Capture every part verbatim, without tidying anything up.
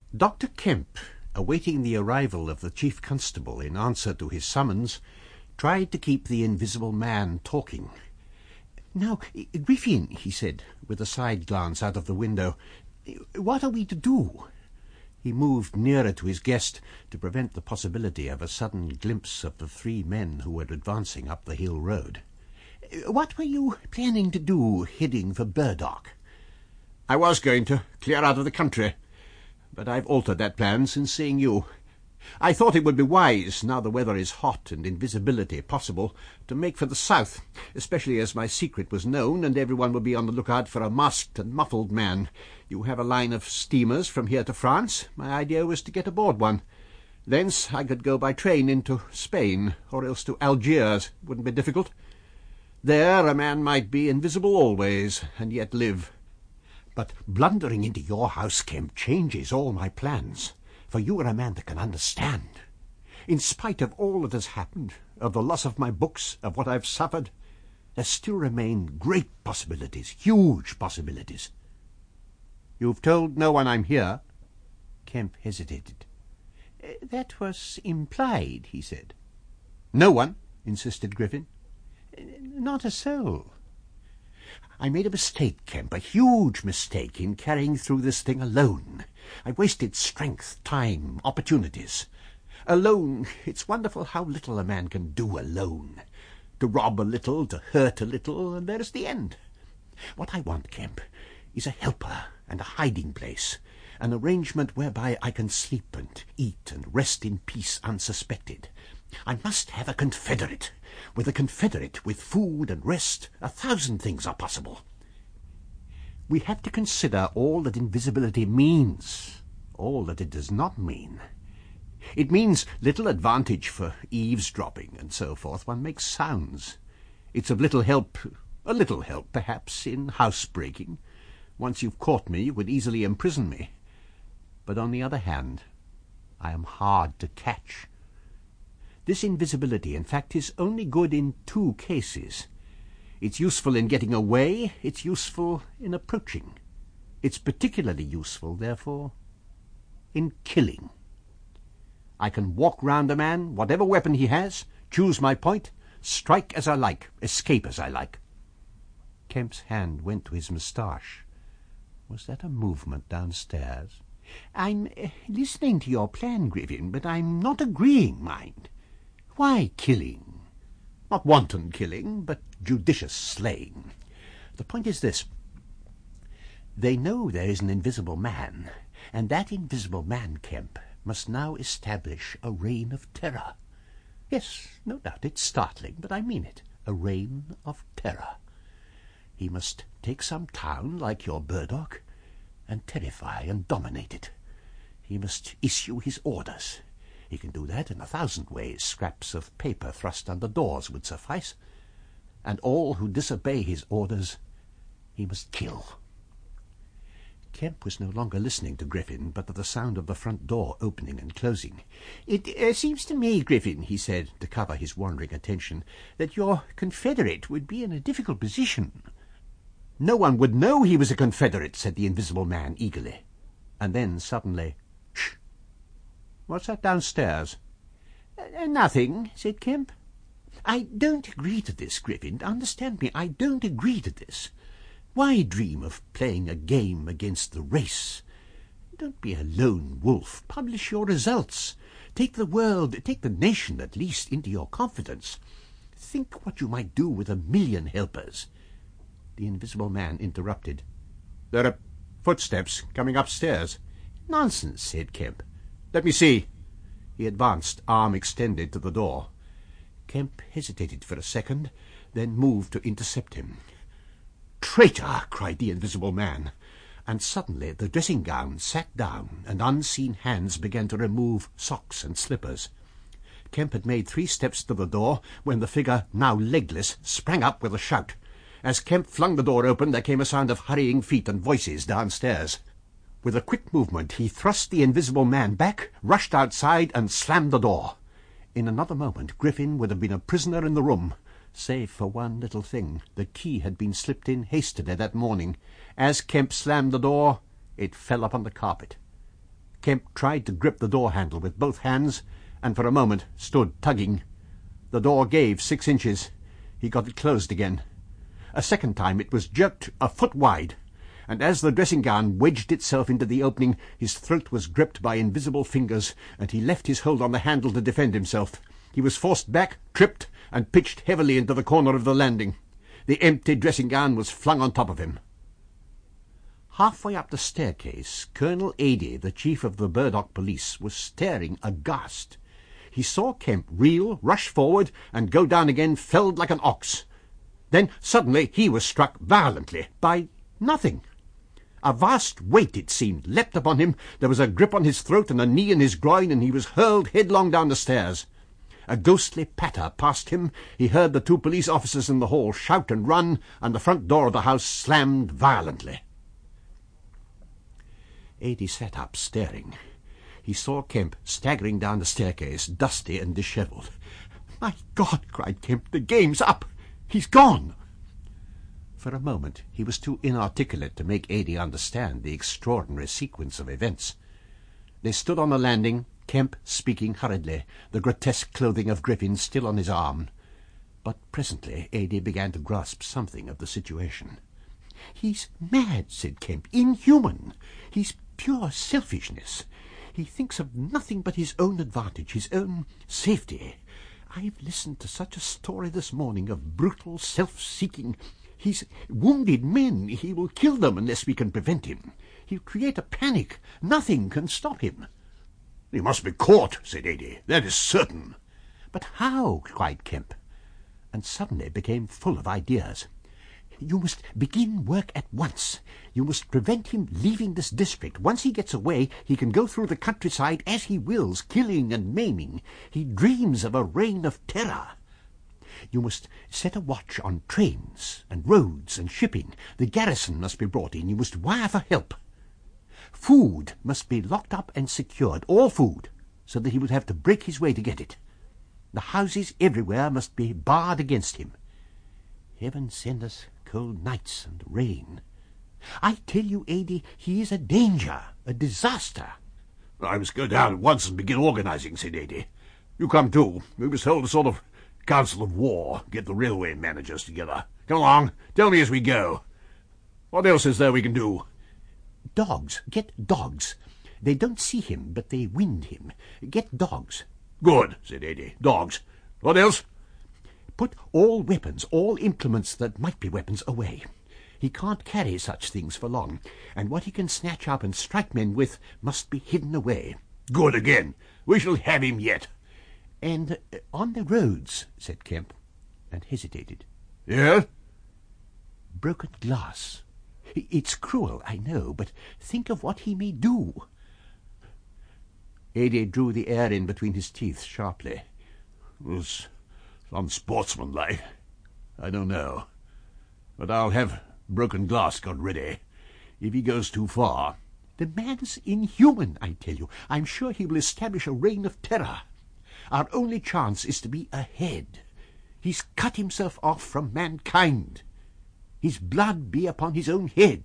Doctor Kemp, awaiting the arrival of the chief constable in answer to his summons, tried to keep the Invisible Man talking. "Now, Griffin," he said, with a side glance out of the window, "what are we to do?" He moved nearer to his guest to prevent the possibility of a sudden glimpse of the three men who were advancing up the hill road. "What were you planning to do, heading for Burdock?" "I was going to clear out of the country, but I've altered that plan since seeing you. I thought it would be wise, now the weather is hot and invisibility possible, to make for the south, especially as my secret was known and everyone would be on the lookout for a masked and muffled man. You have a line of steamers from here to France. My idea was to get aboard one. Thence I could go by train into Spain, or else to Algiers. Wouldn't be difficult. There a man might be invisible always, and yet live. But blundering into your house, Kemp, changes all my plans, for you are a man that can understand. In spite of all that has happened, of the loss of my books, of what I've suffered, there still remain great possibilities, huge possibilities." "You've told no one I'm here?" Kemp hesitated. "That was implied," he said. "No one?" insisted Griffin. "Not a soul. I made a mistake, Kemp, a huge mistake, in carrying through this thing alone. I wasted strength, time, opportunities. Alone, it's wonderful how little a man can do alone. To rob a little, to hurt a little, and there's the end. What I want, Kemp, is a helper and a hiding place, an arrangement whereby I can sleep and eat and rest in peace unsuspected. I must have a confederate. With a confederate, with food and rest, a thousand things are possible. We have to consider all that invisibility means, all that it does not mean. It means little advantage for eavesdropping and so forth. One makes sounds. It's of little help, a little help, perhaps, in housebreaking. Once you've caught me, you would easily imprison me. But on the other hand, I am hard to catch. This invisibility, in fact, is only good in two cases. It's useful in getting away, it's useful in approaching. It's particularly useful, therefore, in killing. I can walk round a man, whatever weapon he has, choose my point, strike as I like, escape as I like." Kemp's hand went to his moustache. Was that a movement downstairs? "I'm uh, listening to your plan, Griffin, but I'm not agreeing, mind. Why killing? Not wanton killing, but judicious slaying. The point is this. They know there is an invisible man, and that invisible man, Kemp, must now establish a reign of terror. Yes, no doubt it's startling, but I mean it. A reign of terror. He must take some town like your Burdock and terrify and dominate it. He must issue his orders. He can do that in a thousand ways. Scraps of paper thrust under doors would suffice. And all who disobey his orders he must kill." Kemp was no longer listening to Griffin, but to the sound of the front door opening and closing. "It uh, seems to me, Griffin," he said, to cover his wandering attention, "that your confederate would be in a difficult position." "No one would know he was a confederate," said the Invisible Man eagerly. And then suddenly, "Shh! What's that downstairs?" Uh, "Nothing," said Kemp. "I don't agree to this, Griffin. Understand me, I don't agree to this. Why dream of playing a game against the race? Don't be a lone wolf. Publish your results. Take the world, take the nation at least, into your confidence. Think what you might do with a million helpers." The Invisible Man interrupted. "There are footsteps coming upstairs." "Nonsense," said Kemp. "Let me see." He advanced, arm extended, to the door. Kemp hesitated for a second, then moved to intercept him. "Traitor!" cried the Invisible Man, and suddenly the dressing-gown sat down, and unseen hands began to remove socks and slippers. Kemp had made three steps to the door when the figure, now legless, sprang up with a shout. As Kemp flung the door open, there came a sound of hurrying feet and voices downstairs. With a quick movement he thrust the Invisible Man back, rushed outside, and slammed the door. In another moment Griffin would have been a prisoner in the room, save for one little thing. The key had been slipped in hastily that morning. As Kemp slammed the door, it fell upon the carpet. Kemp tried to grip the door handle with both hands, and for a moment stood tugging. The door gave six inches. He got it closed again. A second time it was jerked a foot wide, and as the dressing-gown wedged itself into the opening, his throat was gripped by invisible fingers, and he left his hold on the handle to defend himself. He was forced back, tripped, and pitched heavily into the corner of the landing. The empty dressing-gown was flung on top of him. Halfway up the staircase, Colonel Adey, the chief of the Burdock police, was staring aghast. He saw Kemp reel, rush forward, and go down again, felled like an ox. Then suddenly he was struck violently by nothing. A vast weight, it seemed, leapt upon him. There was a grip on his throat and a knee in his groin, and he was hurled headlong down the stairs. A ghostly patter passed him. He heard the two police officers in the hall shout and run, and the front door of the house slammed violently. Adey sat up, staring. He saw Kemp staggering down the staircase, dusty and dishevelled. "My God!" cried Kemp. "The game's up! He's gone!" For a moment he was too inarticulate to make Adey understand the extraordinary sequence of events. They stood on the landing, Kemp speaking hurriedly, the grotesque clothing of Griffin still on his arm. But presently Adey began to grasp something of the situation. "He's mad," said Kemp. "Inhuman. He's pure selfishness. He thinks of nothing but his own advantage, his own safety. I've listened to such a story this morning of brutal self-seeking. He's wounded men. He will kill them unless we can prevent him. He'll create a panic. Nothing can stop him." "He must be caught," said Adey. "That is certain." "But how?" cried Kemp, and suddenly became full of ideas. "You must begin work at once. You must prevent him leaving this district. Once he gets away, he can go through the countryside as he wills, killing and maiming. He dreams of a reign of terror. You must set a watch on trains and roads and shipping. The garrison must be brought in. You must wire for help. Food must be locked up and secured, all food, so that he would have to break his way to get it. The houses everywhere must be barred against him. Heaven send us cold nights and rain. I tell you, Adey, he is a danger, a disaster." "I must go down at once and begin organizing," said Adey. "You come too. We must hold a sort of council of war, get the railway managers together. Come along, tell me as we go. What else is there we can do?" "Dogs. Get dogs. They don't see him, but they wind him. Get dogs." "Good," said Adey. "Dogs. What else?" "Put all weapons, all implements that might be weapons, away. He can't carry such things for long, and what he can snatch up and strike men with must be hidden away." "Good again. We shall have him yet." "And uh, on the roads," said Kemp, and hesitated. "Yeah?" "Broken glass. It's cruel, I know, but think of what he may do." Adey drew the air in between his teeth sharply. "It's unsportsmanlike. I don't know. But I'll have broken glass got ready. If he goes too far—" "The man's inhuman, I tell you. I'm sure he will establish a reign of terror. Our only chance is to be ahead. He's cut himself off from mankind. His blood be upon his own head."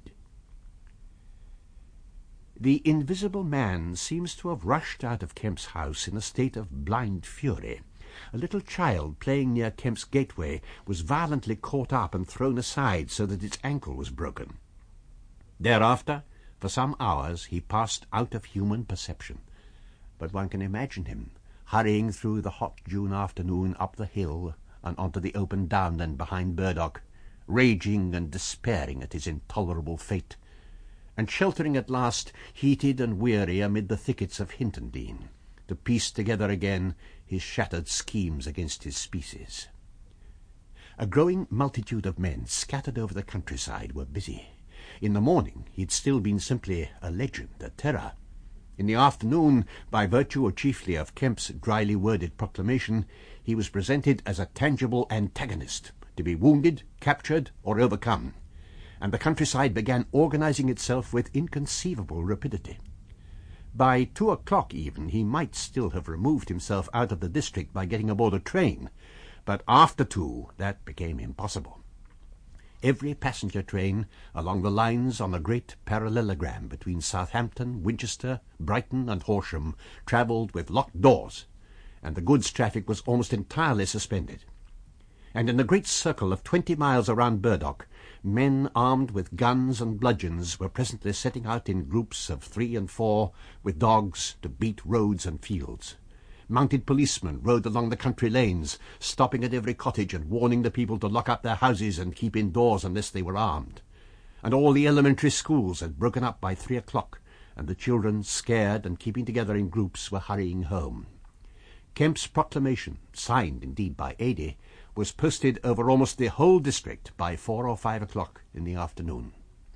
The invisible man seems to have rushed out of Kemp's house in a state of blind fury. A little child playing near Kemp's gateway was violently caught up and thrown aside so that its ankle was broken. Thereafter, for some hours, he passed out of human perception. But one can imagine him, hurrying through the hot June afternoon up the hill and onto the open downland behind Burdock, raging and despairing at his intolerable fate, and sheltering at last, heated and weary, amid the thickets of Hintondean, to piece together again his shattered schemes against his species. A growing multitude of men scattered over the countryside were busy. In the morning he had still been simply a legend, a terror. In the afternoon, by virtue chiefly of Kemp's dryly worded proclamation, he was presented as a tangible antagonist, to be wounded, captured, or overcome, and the countryside began organizing itself with inconceivable rapidity. By two o'clock even he might still have removed himself out of the district by getting aboard a train, but after two that became impossible. every passenger train along the lines on a great parallelogram between Southampton, Winchester, Brighton, and Horsham travelled with locked doors, and the goods traffic was almost entirely suspended. And in the great circle of twenty miles around Burdock, men armed with guns and bludgeons were presently setting out in groups of three and four with dogs to beat roads and fields. Mounted policemen rode along the country lanes, stopping at every cottage and warning the people to lock up their houses and keep indoors unless they were armed. And all the elementary schools had broken up by three o'clock, and the children, scared and keeping together in groups, were hurrying home. Kemp's proclamation, signed indeed by Adie, was posted over almost the whole district by four or five o'clock in the afternoon.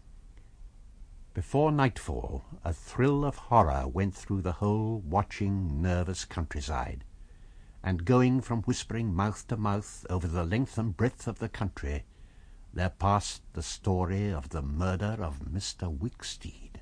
Before nightfall, a thrill of horror went through the whole watching, nervous countryside, and going from whispering mouth to mouth over the length and breadth of the country, there passed the story of the murder of Mister Wicksteed.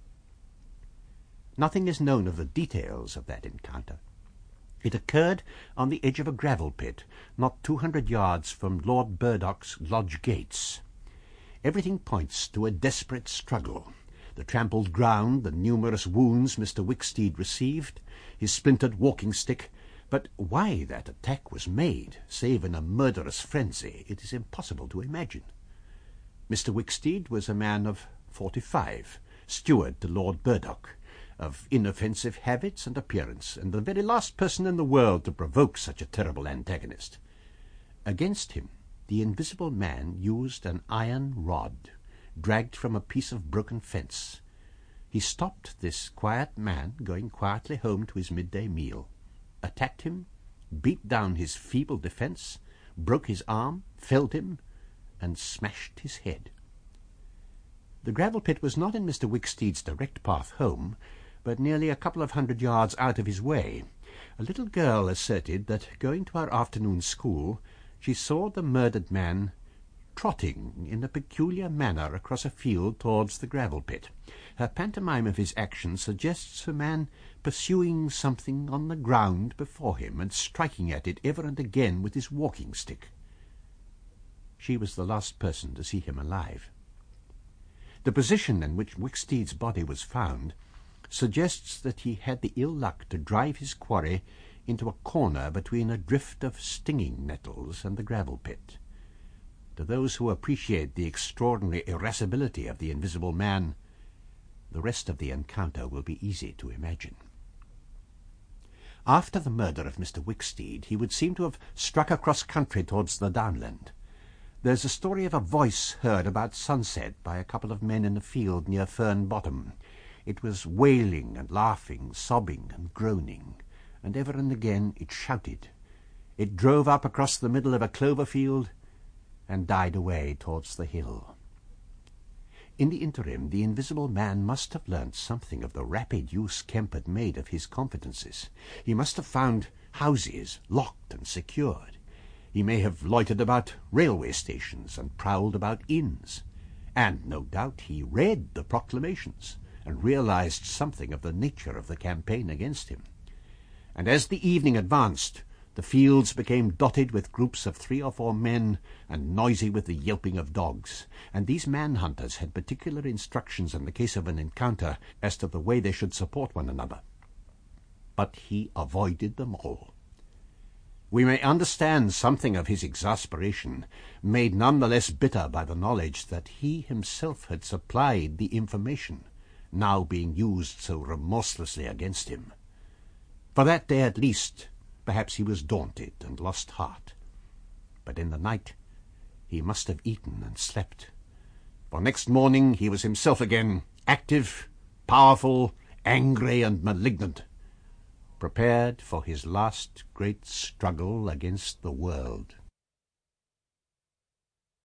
Nothing is known of the details of that encounter. It occurred on the edge of a gravel pit, not two hundred yards from Lord Burdock's lodge gates. Everything points to a desperate struggle. The trampled ground, the numerous wounds Mister Wicksteed received, his splintered walking stick, but why that attack was made, save in a murderous frenzy, it is impossible to imagine. Mister Wicksteed was a man of forty-five, steward to Lord Burdock, of inoffensive habits and appearance, and the very last person in the world to provoke such a terrible antagonist. Against him the invisible man used an iron rod, dragged from a piece of broken fence. He stopped this quiet man going quietly home to his midday meal, attacked him, beat down his feeble defence, broke his arm, felled him, and smashed his head. The gravel pit was not in Mister Wicksteed's direct path home, but nearly a couple of hundred yards out of his way. A little girl asserted that, going to her afternoon school, she saw the murdered man trotting in a peculiar manner across a field towards the gravel pit. Her pantomime of his action suggests a man pursuing something on the ground before him and striking at it ever and again with his walking stick. She was the last person to see him alive. The position in which Wicksteed's body was found suggests that he had the ill luck to drive his quarry into a corner between a drift of stinging nettles and the gravel pit. To those who appreciate the extraordinary irascibility of the invisible man, the rest of the encounter will be easy to imagine. After the murder of Mister Wicksteed, he would seem to have struck across country towards the downland. There's a story of a voice heard about sunset by a couple of men in a field near Fern Bottom. It was wailing and laughing, sobbing and groaning, and ever and again it shouted. It drove up across the middle of a clover field and died away towards the hill. In the interim, the invisible man must have learnt something of the rapid use Kemp had made of his confidences. He must have found houses locked and secured. He may have loitered about railway stations and prowled about inns, and no doubt he read the proclamations and realized something of the nature of the campaign against him. And as the evening advanced, the fields became dotted with groups of three or four men and noisy with the yelping of dogs, and these man-hunters had particular instructions in the case of an encounter as to the way they should support one another. But he avoided them all. We may understand something of his exasperation, made none the less bitter by the knowledge that he himself had supplied the information now being used so remorselessly against him. For that day at least, perhaps he was daunted and lost heart. But in the night he must have eaten and slept, for next morning he was himself again, active, powerful, angry and malignant, prepared for his last great struggle against the world.